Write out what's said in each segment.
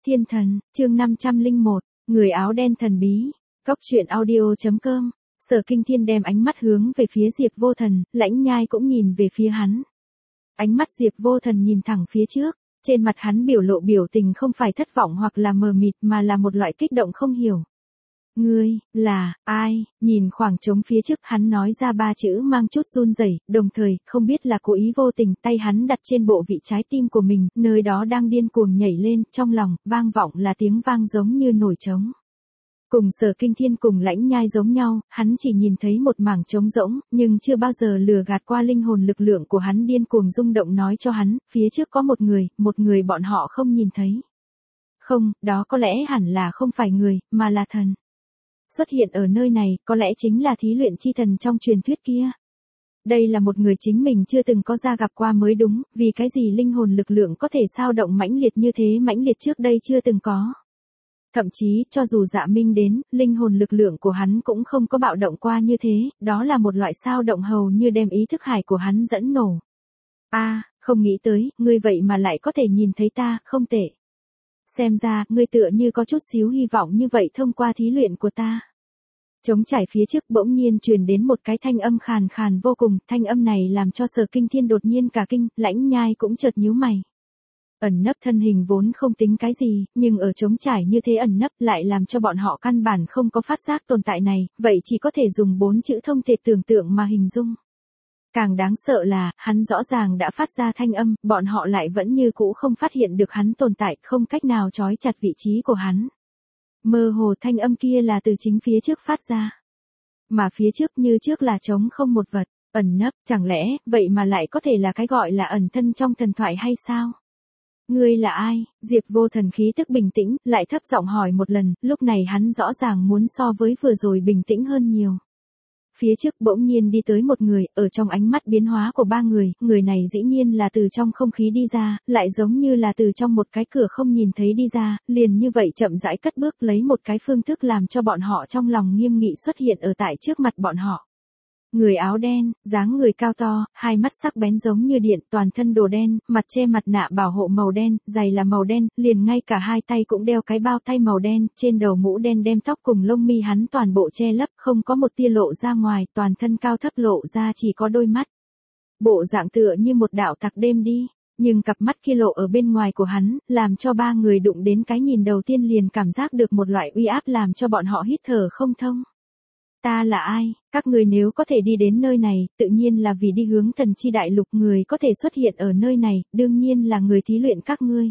Thiên thần, chương 501, người áo đen thần bí. Cốc truyện audio.com. Sở Kinh Thiên đem ánh mắt hướng về phía Diệp Vô Thần, Lãnh Nhai cũng nhìn về phía hắn. Ánh mắt Diệp Vô Thần nhìn thẳng phía trước, trên mặt hắn biểu lộ biểu tình không phải thất vọng hoặc là mờ mịt mà là một loại kích động không hiểu. Ngươi, là, ai? Nhìn khoảng trống phía trước hắn nói ra ba chữ mang chút run rẩy, đồng thời, không biết là cố ý vô tình, tay hắn đặt trên bộ vị trái tim của mình, nơi đó đang điên cuồng nhảy lên, trong lòng, vang vọng là tiếng vang giống như nổi trống. Cùng Sở Kinh Thiên cùng Lãnh Nhai giống nhau, hắn chỉ nhìn thấy một mảng trống rỗng, nhưng chưa bao giờ lừa gạt qua linh hồn lực lượng của hắn điên cuồng rung động nói cho hắn, phía trước có một người bọn họ không nhìn thấy. Không, đó có lẽ hẳn là không phải người, mà là thần. Xuất hiện ở nơi này, có lẽ chính là thí luyện chi thần trong truyền thuyết kia. Đây là một người chính mình chưa từng có ra gặp qua mới đúng, vì cái gì linh hồn lực lượng có thể sao động mãnh liệt như thế, mãnh liệt trước đây chưa từng có. Thậm chí, cho dù Dạ Minh đến, linh hồn lực lượng của hắn cũng không có bạo động qua như thế, đó là một loại sao động hầu như đem ý thức hải của hắn dẫn nổ. Không nghĩ tới, ngươi vậy mà lại có thể nhìn thấy ta, không tệ. Xem ra, ngươi tựa như có chút xíu hy vọng như vậy thông qua thí luyện của ta. Trống trải phía trước bỗng nhiên truyền đến một cái thanh âm khàn khàn vô cùng, thanh âm này làm cho Sở Kinh Thiên đột nhiên cả kinh, Lãnh Nhai cũng chợt nhíu mày. Ẩn nấp thân hình vốn không tính cái gì, nhưng ở trống trải như thế ẩn nấp lại làm cho bọn họ căn bản không có phát giác tồn tại này, vậy chỉ có thể dùng 4 chữ thông thể tưởng tượng mà hình dung. Càng đáng sợ là, hắn rõ ràng đã phát ra thanh âm, bọn họ lại vẫn như cũ không phát hiện được hắn tồn tại, không cách nào trói chặt vị trí của hắn. Mơ hồ thanh âm kia là từ chính phía trước phát ra. Mà phía trước như trước là trống không một vật, ẩn nấp, chẳng lẽ, vậy mà lại có thể là cái gọi là ẩn thân trong thần thoại hay sao? Ngươi là ai? Diệp Vô Thần khí tức bình tĩnh, lại thấp giọng hỏi một lần, lúc này hắn rõ ràng muốn so với vừa rồi bình tĩnh hơn nhiều. Phía trước bỗng nhiên đi tới một người, ở trong ánh mắt biến hóa của ba người này dĩ nhiên là từ trong không khí đi ra, lại giống như là từ trong một cái cửa không nhìn thấy đi ra, liền như vậy chậm rãi cất bước lấy một cái phương thức làm cho bọn họ trong lòng nghiêm nghị xuất hiện ở tại trước mặt bọn họ. Người áo đen, dáng người cao to, hai mắt sắc bén giống như điện, toàn thân đồ đen, mặt che mặt nạ bảo hộ màu đen, giày là màu đen, liền ngay cả hai tay cũng đeo cái bao tay màu đen, trên đầu mũ đen đem tóc cùng lông mi hắn toàn bộ che lấp, không có một tia lộ ra ngoài, toàn thân cao thấp lộ ra chỉ có đôi mắt. Bộ dạng tựa như một đạo tặc đêm đi, nhưng cặp mắt kia lộ ở bên ngoài của hắn, làm cho ba người đụng đến cái nhìn đầu tiên liền cảm giác được một loại uy áp làm cho bọn họ hít thở không thông. Ta là ai? Các người nếu có thể đi đến nơi này, tự nhiên là vì đi hướng thần chi đại lục, người có thể xuất hiện ở nơi này, đương nhiên là người thí luyện các ngươi.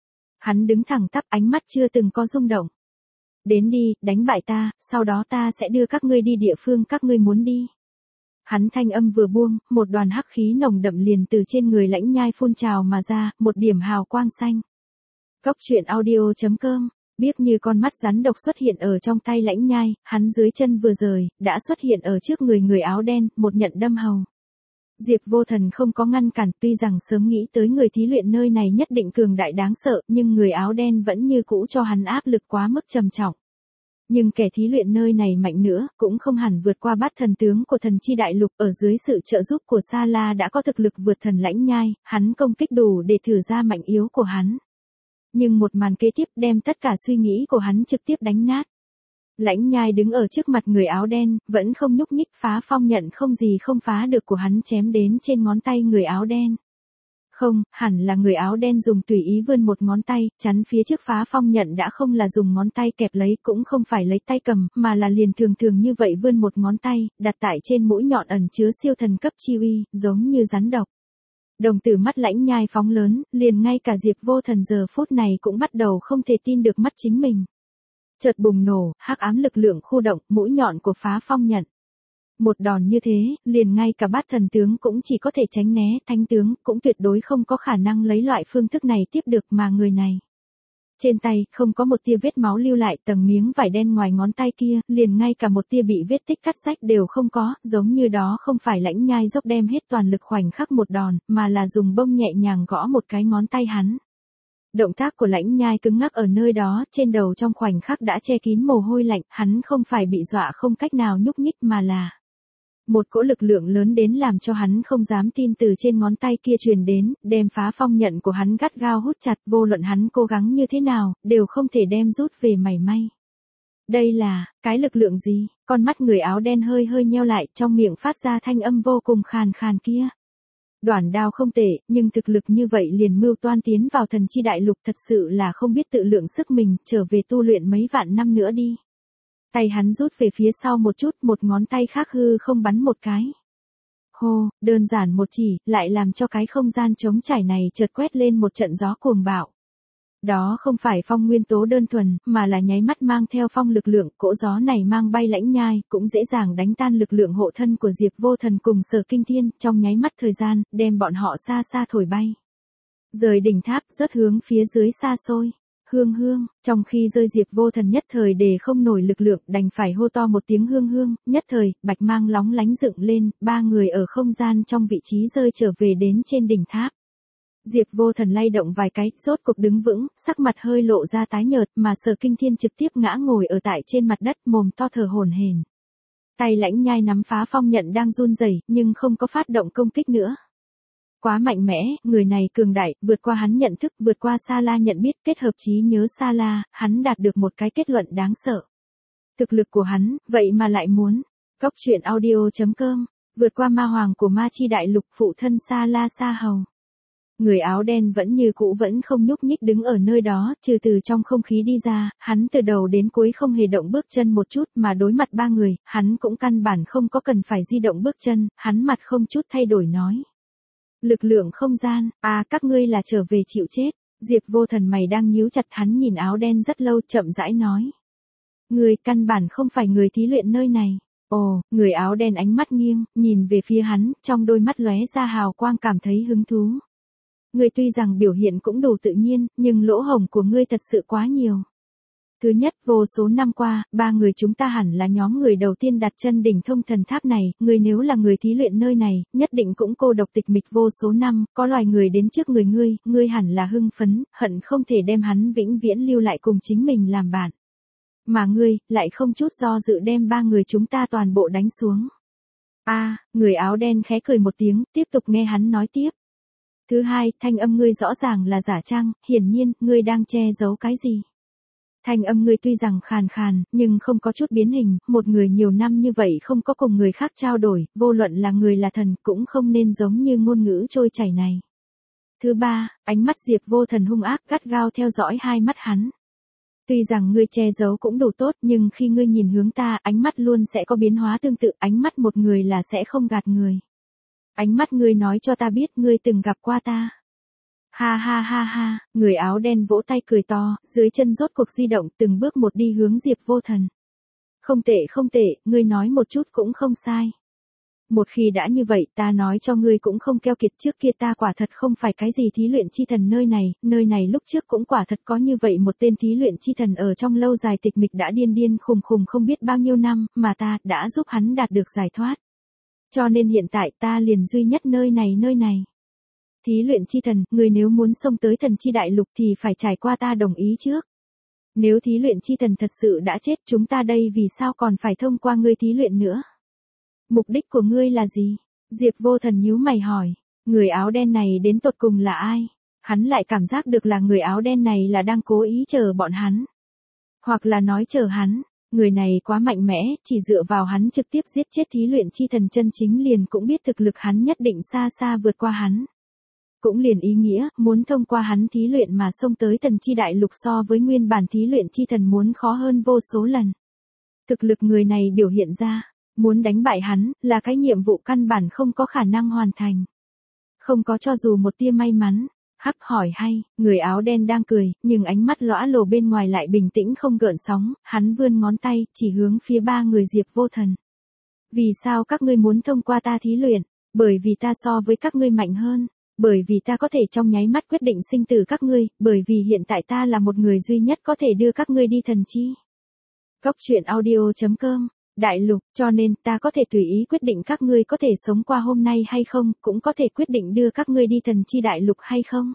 Hắn đứng thẳng tắp, ánh mắt chưa từng có rung động. Đến đi, đánh bại ta, sau đó ta sẽ đưa các ngươi đi địa phương các ngươi muốn đi. Hắn thanh âm vừa buông, một đoàn hắc khí nồng đậm liền từ trên người Lãnh Nhai phun trào mà ra, một điểm hào quang xanh. Cốc truyện audio.com. Biếc như con mắt rắn độc xuất hiện ở trong tay Lãnh Nhai, hắn dưới chân vừa rời, đã xuất hiện ở trước người áo đen, một nhận đâm hầu. Diệp Vô Thần không có ngăn cản, tuy rằng sớm nghĩ tới người thí luyện nơi này nhất định cường đại đáng sợ, nhưng người áo đen vẫn như cũ cho hắn áp lực quá mức trầm trọng. Nhưng kẻ thí luyện nơi này mạnh nữa, cũng không hẳn vượt qua bát thần tướng của thần chi đại lục, ở dưới sự trợ giúp của Sa La đã có thực lực vượt thần Lãnh Nhai, hắn công kích đủ để thử ra mạnh yếu của hắn. Nhưng một màn kế tiếp đem tất cả suy nghĩ của hắn trực tiếp đánh nát. Lãnh Nhai đứng ở trước mặt người áo đen, vẫn không nhúc nhích, phá phong nhận không gì không phá được của hắn chém đến trên ngón tay người áo đen. Không, hẳn là người áo đen dùng tùy ý vươn một ngón tay, chắn phía trước phá phong nhận đã không là dùng ngón tay kẹp lấy, cũng không phải lấy tay cầm, mà là liền thường như vậy vươn một ngón tay, đặt tại trên mũi nhọn ẩn chứa siêu thần cấp chi uy, giống như rắn độc. Đồng tử mắt Lãnh Nhai phóng lớn, liền ngay cả Diệp Vô Thần giờ phút này cũng bắt đầu không thể tin được mắt chính mình. Chợt bùng nổ, hắc ám lực lượng khu động, mũi nhọn của phá phong nhận. Một đòn như thế, liền ngay cả bát thần tướng cũng chỉ có thể tránh né, thánh tướng cũng tuyệt đối không có khả năng lấy loại phương thức này tiếp được, mà người này. Trên tay, không có một tia vết máu lưu lại, tầng miếng vải đen ngoài ngón tay kia, liền ngay cả một tia bị vết tích cắt rách đều không có, giống như đó không phải Lãnh Nhai dốc đem hết toàn lực khoảnh khắc một đòn, mà là dùng bông nhẹ nhàng gõ một cái ngón tay hắn. Động tác của Lãnh Nhai cứng ngắc ở nơi đó, trên đầu trong khoảnh khắc đã che kín mồ hôi lạnh, hắn không phải bị dọa không cách nào nhúc nhích mà là Một cỗ lực lượng lớn đến làm cho hắn không dám tin từ trên ngón tay kia truyền đến, đem phá phong nhận của hắn gắt gao hút chặt, vô luận hắn cố gắng như thế nào, đều không thể đem rút về mảy may. Đây là, cái lực lượng gì? Con mắt người áo đen hơi hơi nheo lại, trong miệng phát ra thanh âm vô cùng khàn khàn kia. Đoản đao không tệ, nhưng thực lực như vậy liền mưu toan tiến vào thần chi đại lục thật sự là không biết tự lượng sức mình, trở về tu luyện mấy vạn năm nữa đi. Tay hắn rút về phía sau một chút, một ngón tay khác hư không bắn một cái. Hô, đơn giản một chỉ, lại làm cho cái không gian trống trải này chợt quét lên một trận gió cuồng bạo. Đó không phải phong nguyên tố đơn thuần, mà là nháy mắt mang theo phong lực lượng, cỗ gió này mang bay lãnh nhai, cũng dễ dàng đánh tan lực lượng hộ thân của Diệp Vô Thần cùng Sở Kinh Thiên, trong nháy mắt thời gian, đem bọn họ xa xa thổi bay. Rời đỉnh tháp, rớt hướng phía dưới xa xôi. Hương hương, trong khi rơi Diệp Vô Thần nhất thời để không nổi lực lượng, đành phải hô to một tiếng hương hương, nhất thời, bạch mang lóng lánh dựng lên, ba người ở không gian trong vị trí rơi trở về đến trên đỉnh tháp. Diệp Vô Thần lay động vài cái, rốt cuộc đứng vững, sắc mặt hơi lộ ra tái nhợt, mà Sở Kinh Thiên trực tiếp ngã ngồi ở tại trên mặt đất, mồm to thở hổn hển. Tay lãnh nhai nắm phá phong nhận đang run rẩy, nhưng không có phát động công kích nữa. Quá mạnh mẽ, người này cường đại, vượt qua hắn nhận thức, vượt qua Sa La nhận biết, kết hợp trí nhớ Sa La, hắn đạt được một cái kết luận đáng sợ. Thực lực của hắn, vậy mà lại muốn. Cốc truyện audio.com, vượt qua ma hoàng của ma chi đại lục, phụ thân Sa La Sa Hầu. Người áo đen vẫn như cũ vẫn không nhúc nhích đứng ở nơi đó, trừ từ trong không khí đi ra, hắn từ đầu đến cuối không hề động bước chân một chút, mà đối mặt ba người, hắn cũng căn bản không có cần phải di động bước chân, hắn mặt không chút thay đổi nói. Lực lượng không gian, các ngươi là trở về chịu chết. Diệp Vô Thần mày đang nhíu chặt, hắn nhìn áo đen rất lâu, chậm rãi nói. Người căn bản không phải người thí luyện nơi này. Ồ, người áo đen ánh mắt nghiêng, nhìn về phía hắn, trong đôi mắt lóe ra hào quang, cảm thấy hứng thú. Ngươi tuy rằng biểu hiện cũng đủ tự nhiên, nhưng lỗ hổng của ngươi thật sự quá nhiều. Thứ nhất, vô số năm qua, ba người chúng ta hẳn là nhóm người đầu tiên đặt chân đỉnh thông thần tháp này, ngươi nếu là người thí luyện nơi này, nhất định cũng cô độc tịch mịch vô số năm, có loài người đến trước người ngươi hẳn là hưng phấn, hận không thể đem hắn vĩnh viễn lưu lại cùng chính mình làm bạn. Mà ngươi, lại không chút do dự đem ba người chúng ta toàn bộ đánh xuống. Người áo đen khẽ cười một tiếng, tiếp tục nghe hắn nói tiếp. Thứ hai, thanh âm ngươi rõ ràng là giả trang, hiển nhiên, ngươi đang che giấu cái gì? Thanh âm ngươi tuy rằng khàn khàn, nhưng không có chút biến hình, một người nhiều năm như vậy không có cùng người khác trao đổi, vô luận là người là thần, cũng không nên giống như ngôn ngữ trôi chảy này. Thứ ba, ánh mắt Diệp Vô Thần hung ác gắt gao theo dõi hai mắt hắn. Tuy rằng ngươi che giấu cũng đủ tốt, nhưng khi ngươi nhìn hướng ta, ánh mắt luôn sẽ có biến hóa tương tự, ánh mắt một người là sẽ không gạt người. Ánh mắt ngươi nói cho ta biết ngươi từng gặp qua ta. Ha ha ha ha, người áo đen vỗ tay cười to, dưới chân rốt cuộc di động, từng bước một đi hướng Diệp Vô Thần. Không tệ, ngươi nói một chút cũng không sai. Một khi đã như vậy, ta nói cho ngươi cũng không keo kiệt, trước kia ta quả thật không phải cái gì thí luyện chi thần nơi này lúc trước cũng quả thật có như vậy một tên thí luyện chi thần ở trong lâu dài tịch mịch đã điên khùng không biết bao nhiêu năm, mà ta đã giúp hắn đạt được giải thoát. Cho nên hiện tại ta liền duy nhất nơi này. Thí luyện chi thần, người nếu muốn xông tới thần chi đại lục thì phải trải qua ta đồng ý trước. Nếu thí luyện chi thần thật sự đã chết, chúng ta đây vì sao còn phải thông qua ngươi thí luyện nữa? Mục đích của ngươi là gì? Diệp Vô Thần nhíu mày hỏi. Người áo đen này đến tột cùng là ai? Hắn lại cảm giác được là người áo đen này là đang cố ý chờ bọn hắn. Hoặc là nói chờ hắn. Người này quá mạnh mẽ, chỉ dựa vào hắn trực tiếp giết chết thí luyện chi thần chân chính liền cũng biết thực lực hắn nhất định xa xa vượt qua hắn. Cũng liền ý nghĩa, muốn thông qua hắn thí luyện mà xông tới thần chi đại lục so với nguyên bản thí luyện chi thần muốn khó hơn vô số lần. Thực lực người này biểu hiện ra, muốn đánh bại hắn, là cái nhiệm vụ căn bản không có khả năng hoàn thành. Không có cho dù một tia may mắn. Hắc hỏi hay, người áo đen đang cười, nhưng ánh mắt lõa lồ bên ngoài lại bình tĩnh không gợn sóng, hắn vươn ngón tay, chỉ hướng phía ba người Diệp Vô Thần. Vì sao các ngươi muốn thông qua ta thí luyện? Bởi vì ta so với các ngươi mạnh hơn. Bởi vì ta có thể trong nháy mắt quyết định sinh tử các ngươi, bởi vì hiện tại ta là một người duy nhất có thể đưa các ngươi đi thần chi. Cốc truyện audio.com, đại lục, cho nên ta có thể tùy ý quyết định các ngươi có thể sống qua hôm nay hay không, cũng có thể quyết định đưa các ngươi đi thần chi đại lục hay không.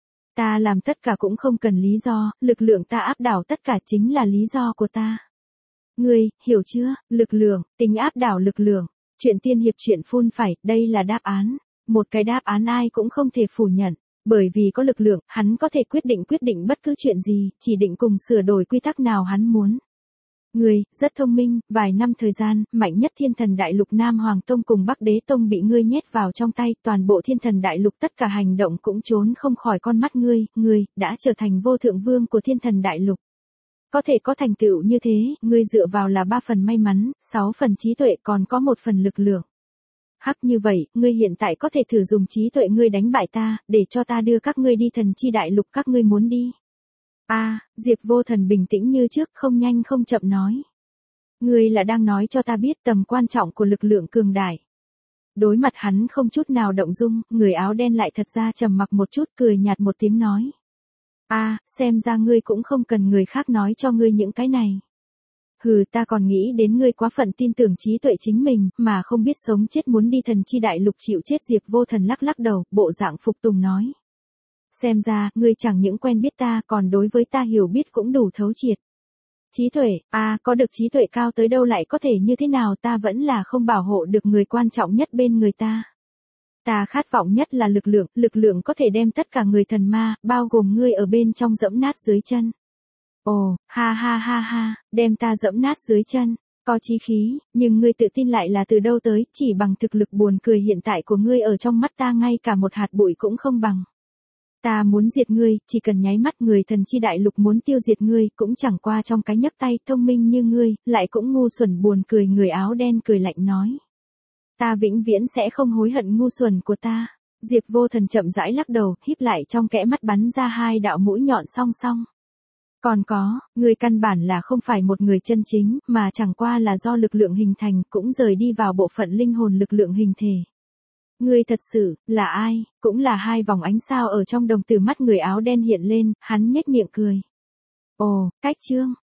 Ta làm tất cả cũng không cần lý do, lực lượng ta áp đảo tất cả chính là lý do của ta. Ngươi, hiểu chưa, lực lượng, tính áp đảo lực lượng. Chuyện tiên hiệp chuyện phun phải, đây là đáp án. Một cái đáp án ai cũng không thể phủ nhận. Bởi vì có lực lượng, hắn có thể quyết định bất cứ chuyện gì, chỉ định cùng sửa đổi quy tắc nào hắn muốn. Ngươi, rất thông minh, vài năm thời gian, mạnh nhất thiên thần đại lục Nam Hoàng Tông cùng Bắc Đế Tông bị ngươi nhét vào trong tay, toàn bộ thiên thần đại lục tất cả hành động cũng trốn không khỏi con mắt ngươi, đã trở thành vô thượng vương của thiên thần đại lục. Có thể có thành tựu như thế, ngươi dựa vào là 3 phần may mắn, 6 phần trí tuệ còn có 1 phần lực lượng. Hắc như vậy, ngươi hiện tại có thể thử dùng trí tuệ ngươi đánh bại ta, để cho ta đưa các ngươi đi thần chi đại lục các ngươi muốn đi. Diệp Vô Thần bình tĩnh như trước, không nhanh không chậm nói. Ngươi là đang nói cho ta biết tầm quan trọng của lực lượng cường đại. Đối mặt hắn không chút nào động dung, người áo đen lại thật ra trầm mặc một chút, cười nhạt một tiếng nói. Xem ra ngươi cũng không cần người khác nói cho ngươi những cái này. Hừ, ta còn nghĩ đến ngươi quá phận tin tưởng trí tuệ chính mình, mà không biết sống chết muốn đi thần chi đại lục chịu chết. Diệp Vô Thần lắc lắc đầu, bộ dạng phục tùng nói. Xem ra, ngươi chẳng những quen biết ta, còn đối với ta hiểu biết cũng đủ thấu triệt. Trí tuệ, có được trí tuệ cao tới đâu lại có thể như thế nào, ta vẫn là không bảo hộ được người quan trọng nhất bên người ta. Ta khát vọng nhất là lực lượng có thể đem tất cả người thần ma, bao gồm ngươi ở bên trong dẫm nát dưới chân. Ồ, ha, đem ta dẫm nát dưới chân, có chí khí, nhưng ngươi tự tin lại là từ đâu tới, chỉ bằng thực lực buồn cười hiện tại của ngươi ở trong mắt ta ngay cả một hạt bụi cũng không bằng. Ta muốn diệt ngươi, chỉ cần nháy mắt người thần chi đại lục muốn tiêu diệt ngươi, cũng chẳng qua trong cái nhấc tay. Thông minh như ngươi, lại cũng ngu xuẩn buồn cười. Người áo đen cười lạnh nói. Ta vĩnh viễn sẽ không hối hận ngu xuẩn của ta. Diệp Vô Thần chậm rãi lắc đầu, híp lại trong kẽ mắt bắn ra 2 đạo mũi nhọn song song. Còn có, ngươi căn bản là không phải một người chân chính, mà chẳng qua là do lực lượng hình thành, cũng rời đi vào bộ phận linh hồn lực lượng hình thể. Ngươi thật sự, là ai, cũng là 2 vòng ánh sao ở trong đồng tử mắt người áo đen hiện lên, hắn nhếch miệng cười. Ồ, cách chương.